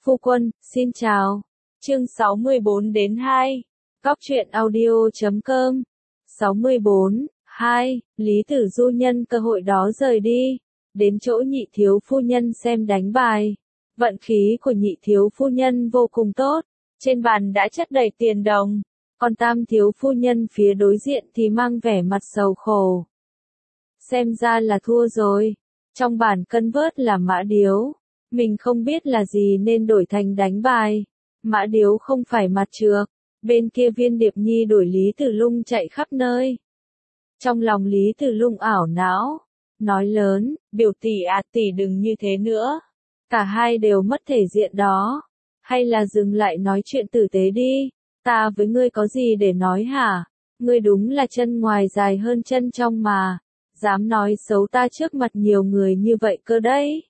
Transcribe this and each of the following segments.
Phu quân, xin chào. Chương 64 đến 2. Góc truyện audio.com. 64. 2. Lý Tử Du nhân cơ hội đó rời đi, đến chỗ nhị thiếu phu nhân xem đánh bài. Vận khí của nhị thiếu phu nhân vô cùng tốt, trên bàn đã chất đầy tiền đồng, còn tam thiếu phu nhân phía đối diện thì mang vẻ mặt sầu khổ. Xem ra là thua rồi, trong bàn cân vớt là mã điếu, mình không biết là gì nên đổi thành đánh bài. Mã điếu không phải mặt trược, bên kia Viên Điệp Nhi đuổi Lý Tử Lung chạy khắp nơi. Trong lòng Lý Tử Lung ảo não, nói lớn, biểu tỷ à, tỷ đừng như thế nữa. Cả hai đều mất thể diện đó. Hay là dừng lại nói chuyện tử tế đi, ta với ngươi có gì để nói hả? Ngươi đúng là chân ngoài dài hơn chân trong mà, dám nói xấu ta trước mặt nhiều người như vậy cơ đấy.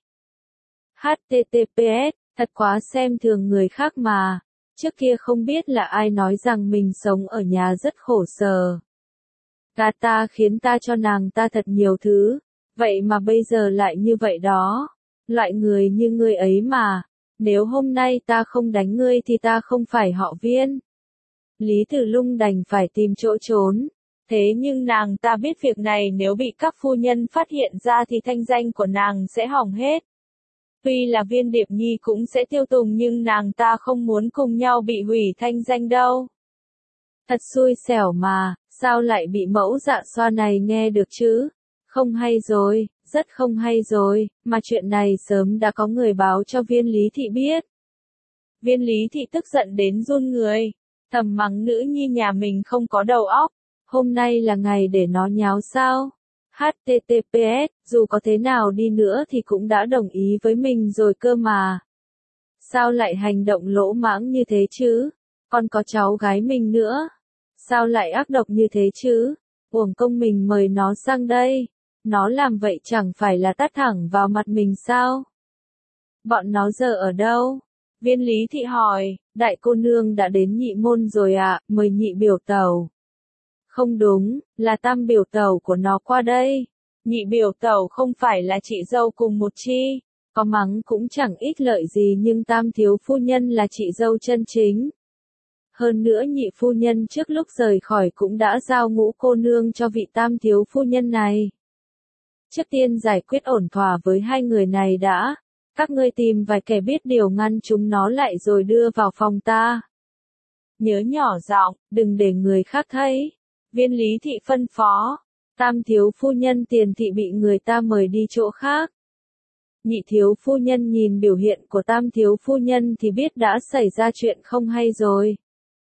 HTTPS, thật quá xem thường người khác mà, trước kia không biết là ai nói rằng mình sống ở nhà rất khổ sở. Gà ta khiến ta cho nàng ta thật nhiều thứ, vậy mà bây giờ lại như vậy đó. Loại người như ngươi ấy mà, nếu hôm nay ta không đánh ngươi thì ta không phải họ Viên. Lý Tử Lung đành phải tìm chỗ trốn, thế nhưng nàng ta biết việc này nếu bị các phu nhân phát hiện ra thì thanh danh của nàng sẽ hỏng hết. Tuy là Viên Điệp Nhi cũng sẽ tiêu tùng nhưng nàng ta không muốn cùng nhau bị hủy thanh danh đâu. Thật xui xẻo mà, sao lại bị mẫu dạ xoa này nghe được chứ? Không hay rồi, rất không hay rồi, mà chuyện này sớm đã có người báo cho Viên Lý Thị biết. Viên Lý Thị tức giận đến run người, thầm mắng nữ nhi nhà mình không có đầu óc, hôm nay là ngày để nó nháo sao? HTTPS, dù có thế nào đi nữa thì cũng đã đồng ý với mình rồi cơ mà. Sao lại hành động lỗ mãng như thế chứ? Còn có cháu gái mình nữa. Sao lại ác độc như thế chứ? Uổng công mình mời nó sang đây. Nó làm vậy chẳng phải là tát thẳng vào mặt mình sao? Bọn nó giờ ở đâu? Viên Lý Thị hỏi, đại cô nương đã đến nhị môn rồi ạ, mời nhị biểu tẩu. Không đúng, là tam biểu tẩu của nó qua đây. Nhị biểu tẩu không phải là chị dâu cùng một chi, có mắng cũng chẳng ích lợi gì nhưng tam thiếu phu nhân là chị dâu chân chính. Hơn nữa nhị phu nhân trước lúc rời khỏi cũng đã giao ngũ cô nương cho vị tam thiếu phu nhân này. Trước tiên giải quyết ổn thỏa với hai người này đã, các ngươi tìm vài kẻ biết điều ngăn chúng nó lại rồi đưa vào phòng ta. Nhớ nhỏ giọng, đừng để người khác thấy. Viên Lý Thị phân phó, tam thiếu phu nhân Tiền Thị bị người ta mời đi chỗ khác. Nhị thiếu phu nhân nhìn biểu hiện của tam thiếu phu nhân thì biết đã xảy ra chuyện không hay rồi.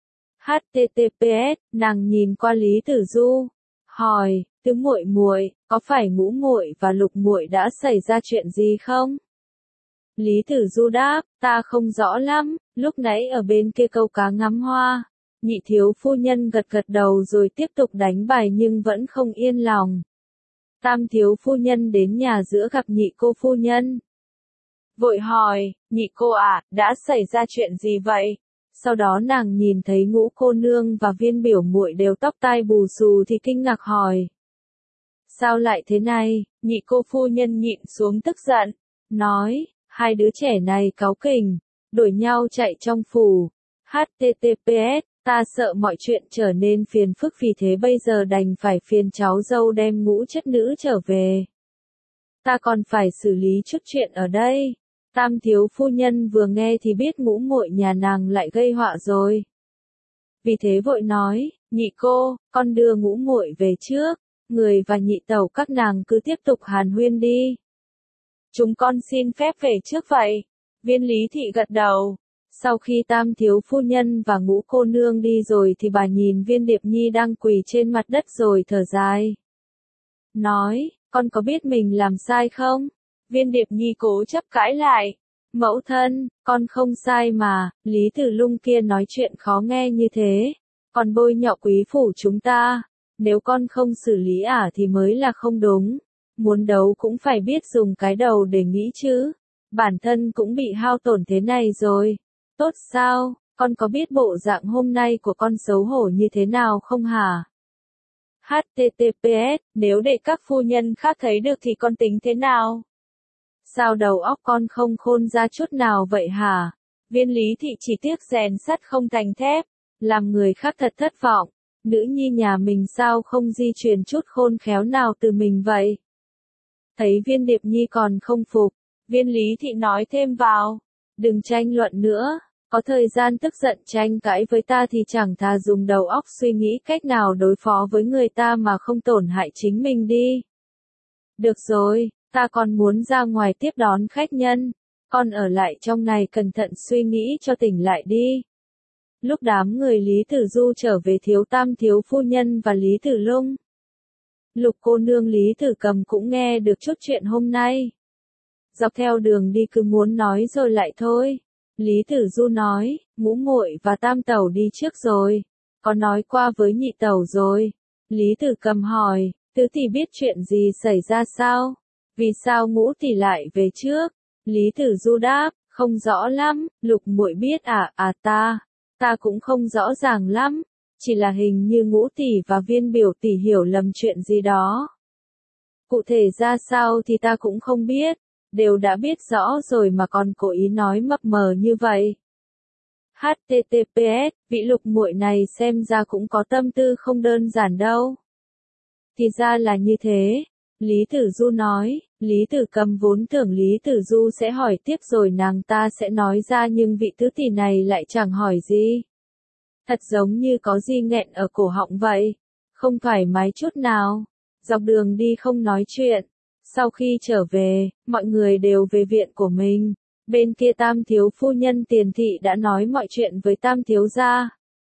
HTTPS, nàng nhìn qua Lý Tử Du, hỏi, tứ muội muội, có phải ngũ muội và lục muội đã xảy ra chuyện gì không? Lý Tử Du đáp, ta không rõ lắm, lúc nãy ở bên kia câu cá ngắm hoa. Nhị thiếu phu nhân gật gật đầu rồi tiếp tục đánh bài nhưng vẫn không yên lòng. Tam thiếu phu nhân đến nhà giữa gặp nhị cô phu nhân. Vội hỏi, nhị cô ạ, đã xảy ra chuyện gì vậy? Sau đó nàng nhìn thấy ngũ cô nương và Viên biểu muội đều tóc tai bù xù thì kinh ngạc hỏi. Sao lại thế này? Nhị cô phu nhân nhịn xuống tức giận, nói, hai đứa trẻ này cáu kỉnh, đuổi nhau chạy trong phủ. HTTPS, ta sợ mọi chuyện trở nên phiền phức vì thế bây giờ đành phải phiền cháu dâu đem ngũ chất nữ trở về. Ta còn phải xử lý chút chuyện ở đây. Tam thiếu phu nhân vừa nghe thì biết ngũ muội nhà nàng lại gây họa rồi. Vì thế vội nói, nhị cô, con đưa ngũ muội về trước, người và nhị tẩu các nàng cứ tiếp tục hàn huyên đi. Chúng con xin phép về trước vậy. Viên Lý Thị gật đầu. Sau khi tam thiếu phu nhân và ngũ cô nương đi rồi thì bà nhìn Viên Điệp Nhi đang quỳ trên mặt đất rồi thở dài. Nói, con có biết mình làm sai không? Viên Điệp Nhi cố chấp cãi lại. Mẫu thân, con không sai mà, Lý Tử Lung kia nói chuyện khó nghe như thế. Còn bôi nhọ quý phủ chúng ta. Nếu con không xử lý thì mới là không đúng. Muốn đấu cũng phải biết dùng cái đầu để nghĩ chứ. Bản thân cũng bị hao tổn thế này rồi. Tốt sao, con có biết bộ dạng hôm nay của con xấu hổ như thế nào không hả? HTTPS, nếu để các phu nhân khác thấy được thì con tính thế nào? Sao đầu óc con không khôn ra chút nào vậy hả? Viên Lý Thị chỉ tiếc rèn sắt không thành thép, làm người khác thật thất vọng. Nữ nhi nhà mình sao không di truyền chút khôn khéo nào từ mình vậy? Thấy Viên Điệp Nhi còn không phục, Viên Lý Thị nói thêm vào, đừng tranh luận nữa, có thời gian tức giận tranh cãi với ta thì chẳng thà dùng đầu óc suy nghĩ cách nào đối phó với người ta mà không tổn hại chính mình đi. Được rồi, ta còn muốn ra ngoài tiếp đón khách nhân, con ở lại trong này cẩn thận suy nghĩ cho tỉnh lại đi. Lúc đám người Lý Tử Du trở về thiếu tam thiếu phu nhân và Lý Tử Lung, Lục cô nương Lý Tử Cầm cũng nghe được chút chuyện hôm nay. Dọc theo đường đi cứ muốn nói rồi lại thôi. Lý Tử Du nói, ngũ muội và tam tẩu đi trước rồi. Có nói qua với nhị tẩu rồi. Lý Tử Cầm hỏi, tứ tỷ biết chuyện gì xảy ra sao? Vì sao ngũ tỷ lại về trước? Lý Tử Du đáp, không rõ lắm, Lục muội biết ta cũng không rõ ràng lắm. Chỉ là hình như ngũ tỷ và Viên biểu tỷ hiểu lầm chuyện gì đó. Cụ thể ra sao thì ta cũng không biết, đều đã biết rõ rồi mà còn cố ý nói mập mờ như vậy. HTTPS, vị Lục muội này xem ra cũng có tâm tư không đơn giản đâu. Thì ra là như thế, Lý Tử Du nói. Lý Tử Cầm vốn tưởng Lý Tử Du sẽ hỏi tiếp rồi nàng ta sẽ nói ra, nhưng vị tứ tỷ này lại chẳng hỏi gì. Thật giống như có gì nghẹn ở cổ họng vậy, không thoải mái chút nào. Dọc đường đi không nói chuyện. Sau khi trở về, mọi người đều về viện của mình. Bên kia tam thiếu phu nhân Tiền Thị đã nói mọi chuyện với tam thiếu gia.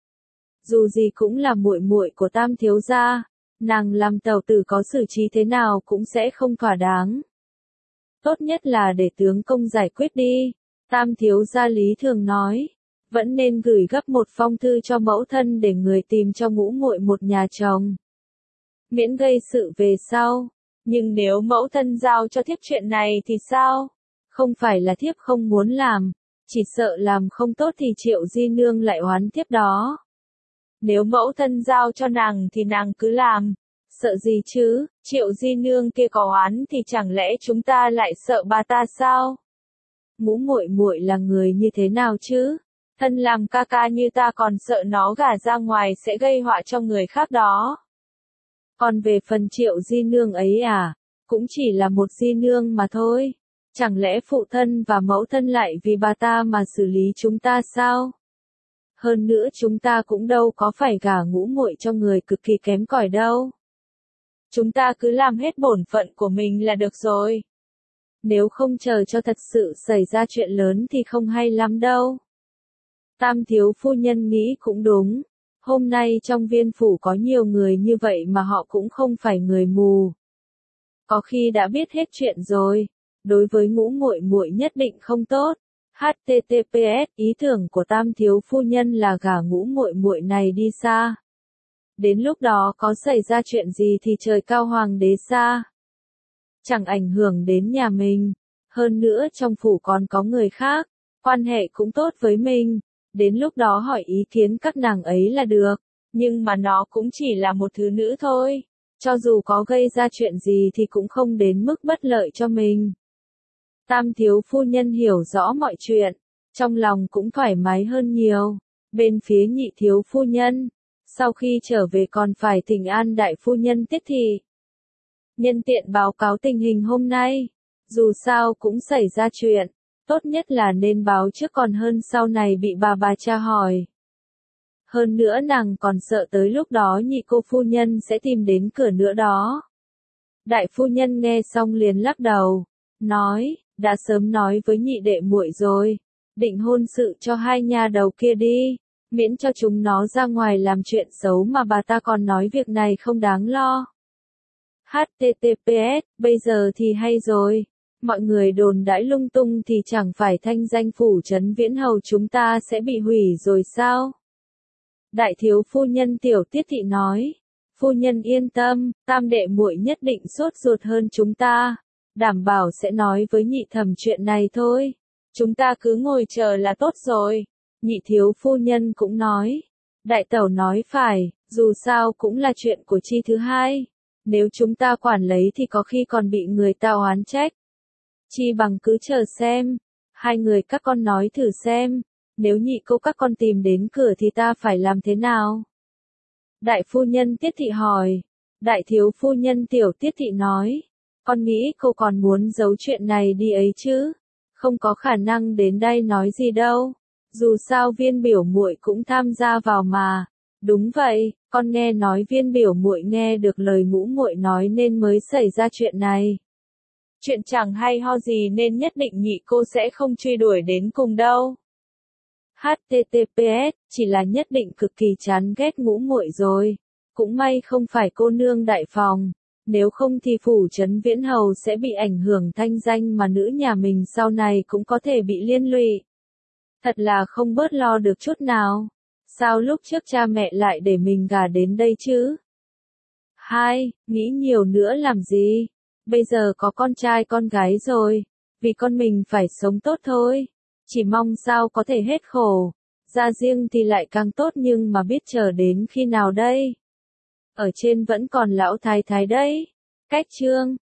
Dù gì cũng là muội muội của tam thiếu gia, nàng làm tẩu tử có xử trí thế nào cũng sẽ không thỏa đáng. Tốt nhất là để tướng công giải quyết đi. Tam thiếu gia Lý thường nói, vẫn nên gửi gấp một phong thư cho mẫu thân để người tìm cho ngũ muội một nhà chồng, miễn gây sự về sau. Nhưng nếu mẫu thân giao cho thiếp chuyện này thì sao? Không phải là thiếp không muốn làm, chỉ sợ làm không tốt thì Triệu Di Nương lại oán thiếp đó. Nếu mẫu thân giao cho nàng thì nàng cứ làm, sợ gì chứ? Triệu Di Nương kia có oán thì chẳng lẽ chúng ta lại sợ bà ta sao? Ngũ muội muội là người như thế nào chứ? Thân làm ca ca như ta còn sợ nó gả ra ngoài sẽ gây họa cho người khác đó. Còn về phần Triệu Di Nương ấy cũng chỉ là một Di Nương mà thôi. Chẳng lẽ phụ thân và mẫu thân lại vì bà ta mà xử lý chúng ta sao? Hơn nữa chúng ta cũng đâu có phải gả ngũ muội cho người cực kỳ kém cỏi đâu. Chúng ta cứ làm hết bổn phận của mình là được rồi. Nếu không chờ cho thật sự xảy ra chuyện lớn thì không hay lắm đâu. Tam thiếu phu nhân nghĩ cũng đúng. Hôm nay trong viên phủ có nhiều người như vậy mà họ cũng không phải người mù. Có khi đã biết hết chuyện rồi. Đối với ngũ muội muội nhất định không tốt. HTTPS, ý tưởng của tam thiếu phu nhân là gả ngũ muội muội này đi xa. Đến lúc đó có xảy ra chuyện gì thì trời cao hoàng đế xa. Chẳng ảnh hưởng đến nhà mình. Hơn nữa trong phủ còn có người khác, quan hệ cũng tốt với mình. Đến lúc đó hỏi ý kiến các nàng ấy là được. Nhưng mà nó cũng chỉ là một thứ nữ thôi. Cho dù có gây ra chuyện gì thì cũng không đến mức bất lợi cho mình. Tam thiếu phu nhân hiểu rõ mọi chuyện, trong lòng cũng thoải mái hơn nhiều. Bên phía nhị thiếu phu nhân, sau khi trở về còn phải thỉnh an đại phu nhân Tiết Thị. Nhân tiện báo cáo tình hình hôm nay, dù sao cũng xảy ra chuyện, tốt nhất là nên báo trước còn hơn sau này bị bà tra hỏi. Hơn nữa nàng còn sợ tới lúc đó nhị cô phu nhân sẽ tìm đến cửa nữa đó. Đại phu nhân nghe xong liền lắc đầu, nói, đã sớm nói với nhị đệ muội rồi, định hôn sự cho hai nha đầu kia đi, miễn cho chúng nó ra ngoài làm chuyện xấu mà bà ta còn nói việc này không đáng lo. HTTPS, bây giờ thì hay rồi, mọi người đồn đãi lung tung thì chẳng phải thanh danh phủ trấn Viễn Hầu chúng ta sẽ bị hủy rồi sao? Đại thiếu phu nhân Tiểu Tiết Thị nói, phu nhân yên tâm, tam đệ muội nhất định sốt ruột hơn chúng ta, đảm bảo sẽ nói với nhị thẩm chuyện này thôi, chúng ta cứ ngồi chờ là tốt rồi. Nhị thiếu phu nhân cũng nói, đại tẩu nói phải, dù sao cũng là chuyện của chi thứ hai, nếu chúng ta quản lấy thì có khi còn bị người ta oán trách. Chi bằng cứ chờ xem, hai người các con nói thử xem, nếu nhị cô các con tìm đến cửa thì ta phải làm thế nào? Đại phu nhân Tiết Thị hỏi. Đại thiếu phu nhân Tiểu Tiết Thị nói, con nghĩ cô còn muốn giấu chuyện này đi ấy chứ, không có khả năng đến đây nói gì đâu, dù sao Viên biểu muội cũng tham gia vào mà. Đúng vậy, con nghe nói Viên biểu muội nghe được lời Ngũ muội nói nên mới xảy ra chuyện này. Chuyện chẳng hay ho gì nên nhất định nhị cô sẽ không truy đuổi đến cùng đâu. HTTPS, chỉ là nhất định cực kỳ chán ghét Ngũ muội rồi. Cũng may không phải cô nương đại phòng, nếu không thì phủ trấn Viễn Hầu sẽ bị ảnh hưởng thanh danh mà nữ nhà mình sau này cũng có thể bị liên lụy. Thật là không bớt lo được chút nào. Sao lúc trước cha mẹ lại để mình gả đến đây chứ? 2. Nghĩ nhiều nữa làm gì? Bây giờ có con trai con gái rồi, vì con mình phải sống tốt thôi. Chỉ mong sao có thể hết khổ. Ra riêng thì lại càng tốt nhưng mà biết chờ đến khi nào đây? Ở trên vẫn còn lão thái thái đấy. Cách chương